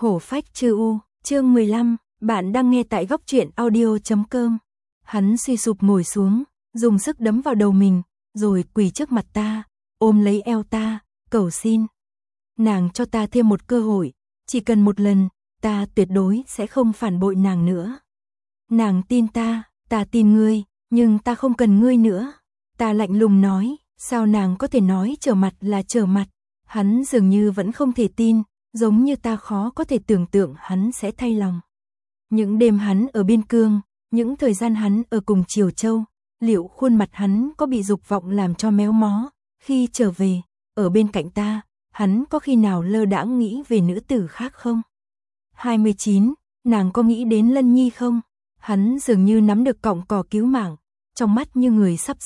Hổ phách chư u, chương 15, bạn đang nghe tại góc truyện audio.com. Hắn suy sụp ngồi xuống, dùng sức đấm vào đầu mình, rồi quỳ trước mặt ta, ôm lấy eo ta, cầu xin. Nàng cho ta thêm một cơ hội, chỉ cần một lần, ta tuyệt đối sẽ không phản bội nàng nữa. Nàng tin ta tin ngươi, nhưng ta không cần ngươi nữa. Ta lạnh lùng nói, sao nàng có thể nói trở mặt là trở mặt. Hắn dường như vẫn không thể tin, giống như ta khó có thể tưởng tượng hắn sẽ thay lòng. Những đêm hắn ở biên cương, những thời gian hắn ở cùng Triều Châu, liệu khuôn mặt hắn có bị dục vọng làm cho méo mó, khi trở về, ở bên cạnh ta, hắn có khi nào lơ đãng nghĩ về nữ tử khác không? 29, nàng có nghĩ đến Lân Nhi không? Hắn dường như nắm được cọng cỏ cứu mạng, trong mắt như người sắp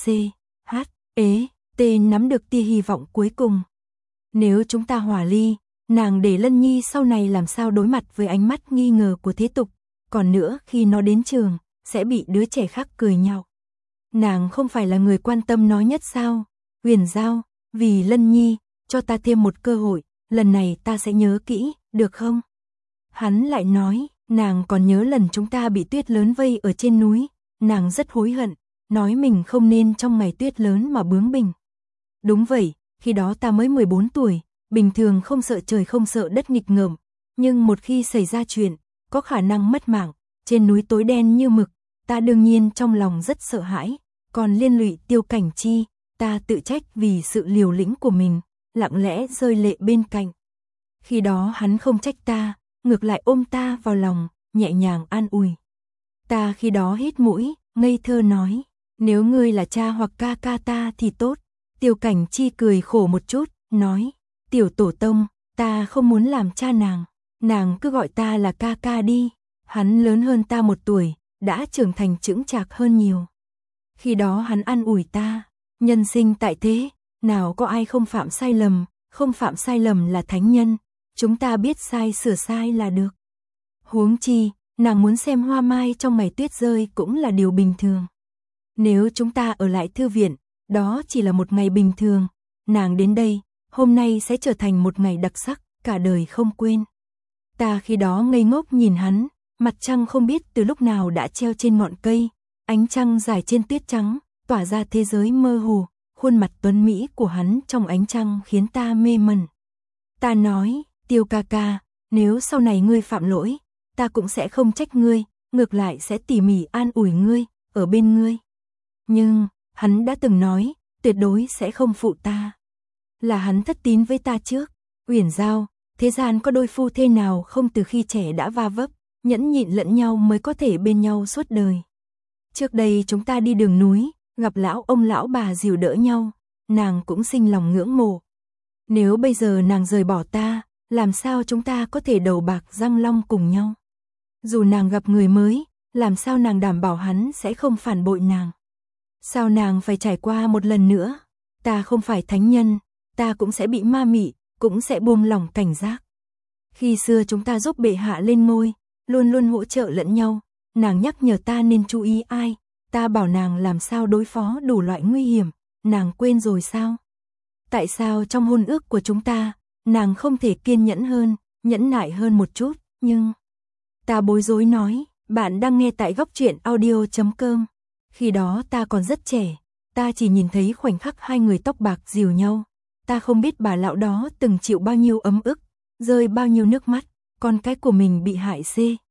nắm được tia hy vọng cuối cùng. Nếu chúng ta hòa ly, nàng để Lân Nhi sau này làm sao đối mặt với ánh mắt nghi ngờ của thế tục, còn nữa khi nó đến trường, sẽ bị đứa trẻ khác cười nhạo. Nàng không phải là người quan tâm nó nhất sao? Huyền Giao, vì Lân Nhi, cho ta thêm một cơ hội, lần này ta sẽ nhớ kỹ, được không? Hắn lại nói, nàng còn nhớ lần chúng ta bị tuyết lớn vây ở trên núi, nàng rất hối hận, nói mình không nên trong ngày tuyết lớn mà bướng bỉnh. Đúng vậy, khi đó ta mới 14 tuổi, bình thường không sợ trời không sợ đất nghịch ngợm, nhưng một khi xảy ra chuyện, có khả năng mất mạng, trên núi tối đen như mực, ta đương nhiên trong lòng rất sợ hãi, còn liên lụy Tiêu Cảnh Chi, ta tự trách vì sự liều lĩnh của mình, lặng lẽ rơi lệ bên cạnh. Khi đó hắn không trách ta, ngược lại ôm ta vào lòng, nhẹ nhàng an ủi. Ta khi đó hít mũi, ngây thơ nói, nếu ngươi là cha hoặc ca ca ta thì tốt. Tiêu Cảnh Chi cười khổ một chút, nói, tiểu tổ tông, ta không muốn làm cha nàng cứ gọi ta là ca ca đi. Hắn lớn hơn ta 1 tuổi, đã trưởng thành chững chạc hơn nhiều. Khi đó hắn an ủi ta, nhân sinh tại thế, nào có ai không phạm sai lầm, không phạm sai lầm là thánh nhân, chúng ta biết sai sửa sai là được. Huống chi, nàng muốn xem hoa mai trong ngày tuyết rơi cũng là điều bình thường. Nếu chúng ta ở lại thư viện, đó chỉ là một ngày bình thường, nàng đến đây, hôm nay sẽ trở thành một ngày đặc sắc, cả đời không quên. Ta khi đó ngây ngốc nhìn hắn, mặt trăng không biết từ lúc nào đã treo trên ngọn cây, ánh trăng dài trên tuyết trắng, tỏa ra thế giới mơ hồ, khuôn mặt tuấn mỹ của hắn trong ánh trăng khiến ta mê mẩn. Ta nói, Tiêu ca ca, nếu sau này ngươi phạm lỗi, ta cũng sẽ không trách ngươi, ngược lại sẽ tỉ mỉ an ủi ngươi, ở bên ngươi. Nhưng, hắn đã từng nói, tuyệt đối sẽ không phụ ta. Là hắn thất tín với ta trước. Uyển Giao, thế gian có đôi phu thê nào không từ khi trẻ đã va vấp, nhẫn nhịn lẫn nhau mới có thể bên nhau suốt đời. Trước đây chúng ta đi đường núi, gặp lão ông lão bà dìu đỡ nhau, nàng cũng sinh lòng ngưỡng mộ. Nếu bây giờ nàng rời bỏ ta, làm sao chúng ta có thể đầu bạc răng long cùng nhau? Dù nàng gặp người mới, làm sao nàng đảm bảo hắn sẽ không phản bội nàng? Sao nàng phải trải qua một lần nữa? Ta không phải thánh nhân, ta cũng sẽ bị ma mị, cũng sẽ buông lỏng cảnh giác. Khi xưa chúng ta giúp bệ hạ lên ngôi, luôn luôn hỗ trợ lẫn nhau, nàng nhắc nhở ta nên chú ý ai, ta bảo nàng làm sao đối phó đủ loại nguy hiểm, nàng quên rồi sao? Tại sao trong hôn ước của chúng ta, nàng không thể kiên nhẫn hơn, nhẫn nại hơn một chút, nhưng... Ta bối rối nói, bạn đang nghe tại góc truyện audio.com. Khi đó ta còn rất trẻ, ta chỉ nhìn thấy khoảnh khắc hai người tóc bạc dìu nhau. Ta không biết bà lão đó từng chịu bao nhiêu ấm ức, rơi bao nhiêu nước mắt, con cái của mình bị hại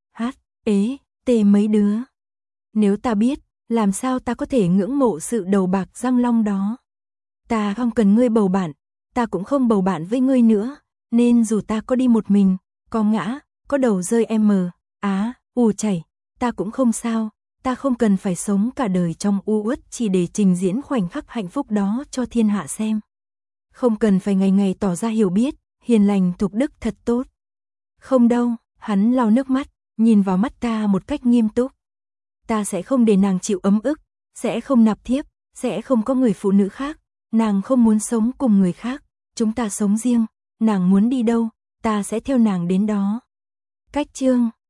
mấy đứa. Nếu ta biết, làm sao ta có thể ngưỡng mộ sự đầu bạc răng long đó. Ta không cần ngươi bầu bạn, ta cũng không bầu bạn với ngươi nữa, nên dù ta có đi một mình, có ngã, có đầu rơi chảy, ta cũng không sao. Ta không cần phải sống cả đời trong u uất chỉ để trình diễn khoảnh khắc hạnh phúc đó cho thiên hạ xem. Không cần phải ngày ngày tỏ ra hiểu biết, hiền lành thục đức thật tốt. Không đâu, hắn lau nước mắt, nhìn vào mắt ta một cách nghiêm túc. Ta sẽ không để nàng chịu ấm ức, sẽ không nạp thiếp, sẽ không có người phụ nữ khác. Nàng không muốn sống cùng người khác, chúng ta sống riêng, nàng muốn đi đâu, ta sẽ theo nàng đến đó. Cách chương